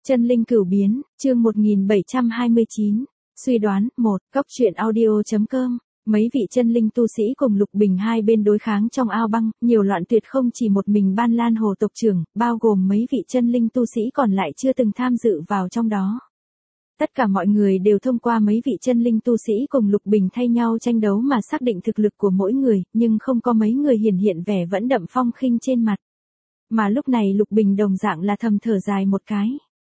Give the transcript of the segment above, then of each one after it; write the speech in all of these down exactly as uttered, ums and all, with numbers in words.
Chân linh cửu biến, chương một nghìn bảy trăm hai mươi chín. Suy đoán, một, Cốc truyện audio.com. Mấy vị chân linh tu sĩ cùng Lục Bình hai bên đối kháng trong ao băng, nhiều loạn tuyệt không chỉ một mình Ban Lan Hồ tộc trưởng, bao gồm mấy vị chân linh tu sĩ còn lại chưa từng tham dự vào trong đó. Tất cả mọi người đều thông qua mấy vị chân linh tu sĩ cùng Lục Bình thay nhau tranh đấu mà xác định thực lực của mỗi người, nhưng không có mấy người hiển hiện vẻ vẫn đậm phong khinh trên mặt. Mà lúc này Lục Bình đồng dạng là thầm thở dài một cái.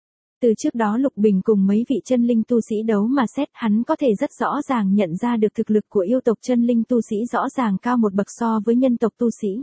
Từ trước đó Lục Bình cùng mấy vị chân linh tu sĩ đấu mà xét, hắn có thể rất rõ ràng nhận ra được thực lực của yêu tộc chân linh tu sĩ rõ ràng cao một bậc so với nhân tộc tu sĩ.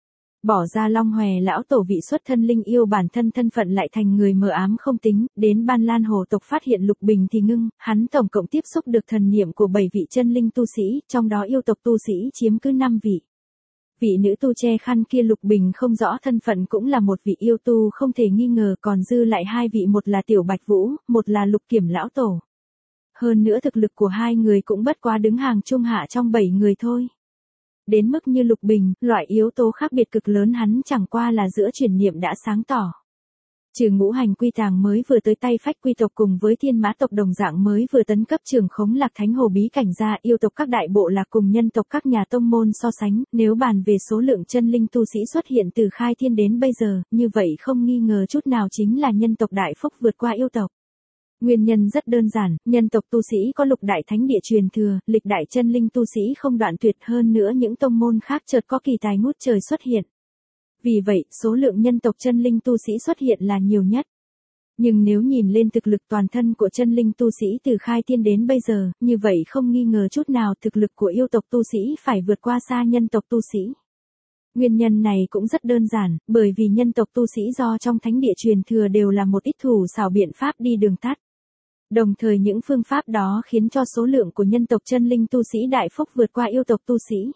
Bỏ ra Long Hòe lão tổ vị xuất thân linh yêu bản thân thân phận lại thành người mờ ám không tính, đến Ban Lan Hồ tộc phát hiện Lục Bình thì ngưng, hắn tổng cộng tiếp xúc được thần niệm của bảy vị chân linh tu sĩ, trong đó yêu tộc tu sĩ chiếm cứ năm vị. Vị nữ tu che khăn kia Lục Bình không rõ thân phận cũng là một vị yêu tu không thể nghi ngờ, còn dư lại hai vị, một là Tiểu Bạch Vũ, một là Lục Kiểm lão tổ. Hơn nữa thực lực của hai người cũng bất quá đứng hàng trung hạ trong bảy người thôi. Đến mức như Lục Bình, loại yếu tố khác biệt cực lớn hắn chẳng qua là giữa chuyển niệm đã sáng tỏ. Trừ ngũ hành quy tàng mới vừa tới tay phách quy tộc cùng với thiên mã tộc đồng dạng mới vừa tấn cấp trường khống lạc thánh hồ bí cảnh ra, yêu tộc các đại bộ lạc cùng nhân tộc các nhà tông môn so sánh, nếu bàn về số lượng chân linh tu sĩ xuất hiện từ khai thiên đến bây giờ, như vậy không nghi ngờ chút nào chính là nhân tộc đại phúc vượt qua yêu tộc. Nguyên nhân rất đơn giản, nhân tộc tu sĩ có lục đại thánh địa truyền thừa, lịch đại chân linh tu sĩ không đoạn tuyệt, hơn nữa những tông môn khác chợt có kỳ tài ngút trời xuất hiện. Vì vậy, số lượng nhân tộc chân linh tu sĩ xuất hiện là nhiều nhất. Nhưng nếu nhìn lên thực lực toàn thân của chân linh tu sĩ từ khai thiên đến bây giờ, như vậy không nghi ngờ chút nào thực lực của yêu tộc tu sĩ phải vượt qua xa nhân tộc tu sĩ. Nguyên nhân này cũng rất đơn giản, bởi vì nhân tộc tu sĩ do trong thánh địa truyền thừa đều là một ít thủ xảo biện pháp đi đường tắt. Đồng thời những phương pháp đó khiến cho số lượng của nhân tộc chân linh tu sĩ đại phúc vượt qua yêu tộc tu sĩ.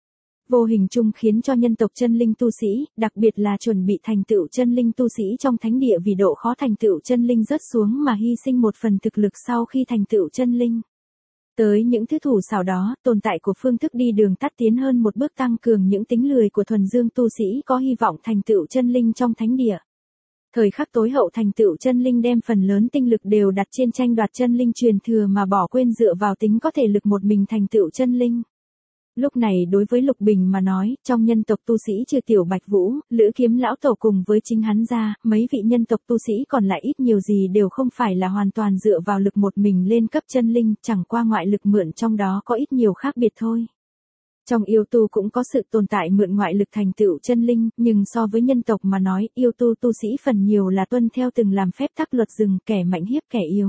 Vô hình chung khiến cho nhân tộc chân linh tu sĩ, đặc biệt là chuẩn bị thành tựu chân linh tu sĩ trong thánh địa vì độ khó thành tựu chân linh rớt xuống mà hy sinh một phần thực lực sau khi thành tựu chân linh. Tới những thứ thủ xảo đó, tồn tại của phương thức đi đường tắt tiến hơn một bước tăng cường những tính lười của thuần dương tu sĩ có hy vọng thành tựu chân linh trong thánh địa. Thời khắc tối hậu thành tựu chân linh đem phần lớn tinh lực đều đặt trên tranh đoạt chân linh truyền thừa mà bỏ quên dựa vào tính có thể lực một mình thành tựu chân linh. Lúc này đối với Lục Bình mà nói, trong nhân tộc tu sĩ trừ Tiểu Bạch Vũ, Lữ Kiếm lão tổ cùng với chính hắn ra, mấy vị nhân tộc tu sĩ còn lại ít nhiều gì đều không phải là hoàn toàn dựa vào lực một mình lên cấp chân linh, chẳng qua ngoại lực mượn trong đó có ít nhiều khác biệt thôi. Trong yêu tu cũng có sự tồn tại mượn ngoại lực thành tựu chân linh, nhưng so với nhân tộc mà nói, yêu tu tu sĩ phần nhiều là tuân theo từng làm phép tắc luật rừng, kẻ mạnh hiếp kẻ yếu.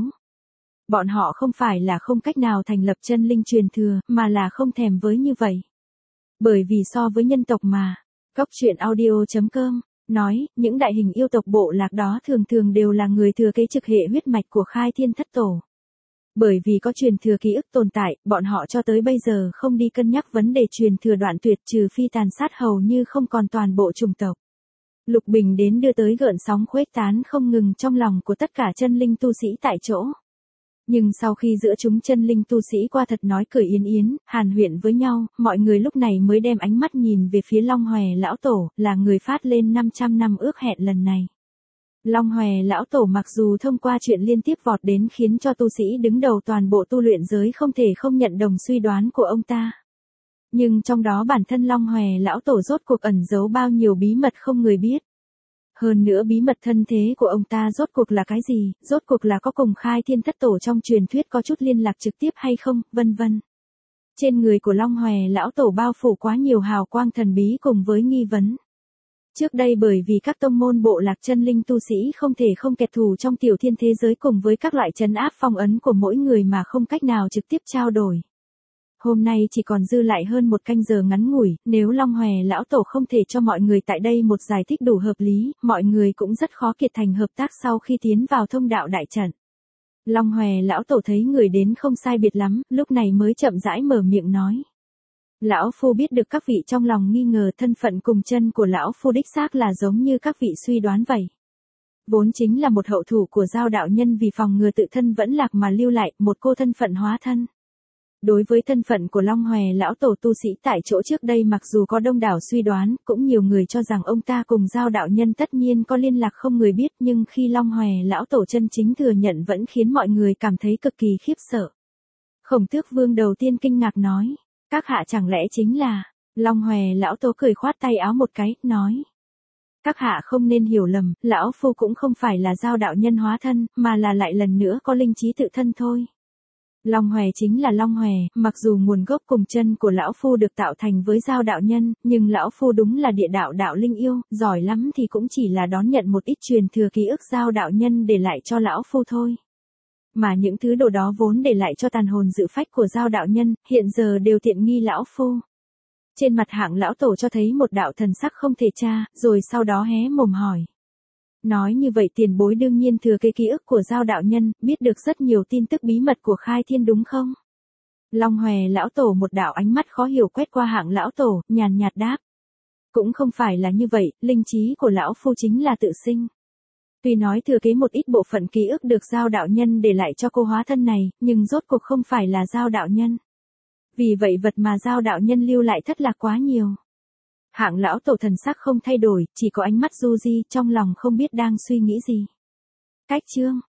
Bọn họ không phải là không cách nào thành lập chân linh truyền thừa, mà là không thèm với như vậy. Bởi vì so với nhân tộc mà, Cốc truyện audio.com nói, những đại hình yêu tộc bộ lạc đó thường thường đều là người thừa kế trực hệ huyết mạch của khai thiên thất tổ. Bởi vì có truyền thừa ký ức tồn tại, bọn họ cho tới bây giờ không đi cân nhắc vấn đề truyền thừa đoạn tuyệt, trừ phi tàn sát hầu như không còn toàn bộ chủng tộc. Lục Bình đến đưa tới gợn sóng khuếch tán không ngừng trong lòng của tất cả chân linh tu sĩ tại chỗ. Nhưng sau khi giữa chúng chân linh tu sĩ qua thật nói cười yến yến, hàn huyện với nhau, mọi người lúc này mới đem ánh mắt nhìn về phía Long Hòe lão tổ, là người phát lên năm trăm năm ước hẹn lần này. Long Hòe lão tổ mặc dù thông qua chuyện liên tiếp vọt đến khiến cho tu sĩ đứng đầu toàn bộ tu luyện giới không thể không nhận đồng suy đoán của ông ta. Nhưng trong đó bản thân Long Hòe lão tổ rốt cuộc ẩn giấu bao nhiêu bí mật không người biết. Hơn nữa bí mật thân thế của ông ta rốt cuộc là cái gì, rốt cuộc là có cùng khai thiên thất tổ trong truyền thuyết có chút liên lạc trực tiếp hay không, vân vân. Trên người của Long Hòe lão tổ bao phủ quá nhiều hào quang thần bí cùng với nghi vấn. Trước đây bởi vì các tông môn bộ lạc chân linh tu sĩ không thể không kẹt thù trong tiểu thiên thế giới cùng với các loại trấn áp phong ấn của mỗi người mà không cách nào trực tiếp trao đổi. Hôm nay chỉ còn dư lại hơn một canh giờ ngắn ngủi, nếu Long Hòe lão tổ không thể cho mọi người tại đây một giải thích đủ hợp lý, mọi người cũng rất khó kiệt thành hợp tác sau khi tiến vào thông đạo đại trận. Long Hòe lão tổ thấy người đến không sai biệt lắm, lúc này mới chậm rãi mở miệng nói. Lão Phu biết được các vị trong lòng nghi ngờ thân phận cùng chân của Lão Phu đích xác là giống như các vị suy đoán vậy. Vốn chính là một hậu thủ của Giao đạo nhân vì phòng ngừa tự thân vẫn lạc mà lưu lại một cô thân phận hóa thân. Đối với thân phận của Long Hòe lão tổ tu sĩ tại chỗ trước đây mặc dù có đông đảo suy đoán, cũng nhiều người cho rằng ông ta cùng Giao đạo nhân tất nhiên có liên lạc không người biết, nhưng khi Long Hòe lão tổ chân chính thừa nhận vẫn khiến mọi người cảm thấy cực kỳ khiếp sợ. Khổng Tước Vương đầu tiên kinh ngạc nói, các hạ chẳng lẽ chính là... Long Hòe lão tổ cười khoát tay áo một cái, nói. Các hạ không nên hiểu lầm, lão phu cũng không phải là Giao đạo nhân hóa thân, mà là lại lần nữa có linh trí tự thân thôi. Long Hòe chính là Long Hòe, mặc dù nguồn gốc cùng chân của lão phu được tạo thành với Giao đạo nhân, nhưng lão phu đúng là địa đạo đạo linh yêu, giỏi lắm thì cũng chỉ là đón nhận một ít truyền thừa ký ức Giao đạo nhân để lại cho lão phu thôi. Mà những thứ đồ đó vốn để lại cho tàn hồn dự phách của Giao đạo nhân, hiện giờ đều tiện nghi lão phu. Trên mặt Hạng lão tổ cho thấy một đạo thần sắc không thể tra, rồi sau đó hé mồm hỏi. Nói như vậy tiền bối đương nhiên thừa kế ký ức của Giao đạo nhân, biết được rất nhiều tin tức bí mật của Khai Thiên đúng không? Long Hòe lão tổ một đạo ánh mắt khó hiểu quét qua Hạng lão tổ, nhàn nhạt đáp. Cũng không phải là như vậy, linh trí của lão phu chính là tự sinh. Tuy nói thừa kế một ít bộ phận ký ức được Giao đạo nhân để lại cho cô hóa thân này, nhưng rốt cuộc không phải là Giao đạo nhân. Vì vậy vật mà Giao đạo nhân lưu lại thất lạc quá nhiều. Hạng lão tổ thần sắc không thay đổi, chỉ có ánh mắt du di, trong lòng không biết đang suy nghĩ gì. Cách chương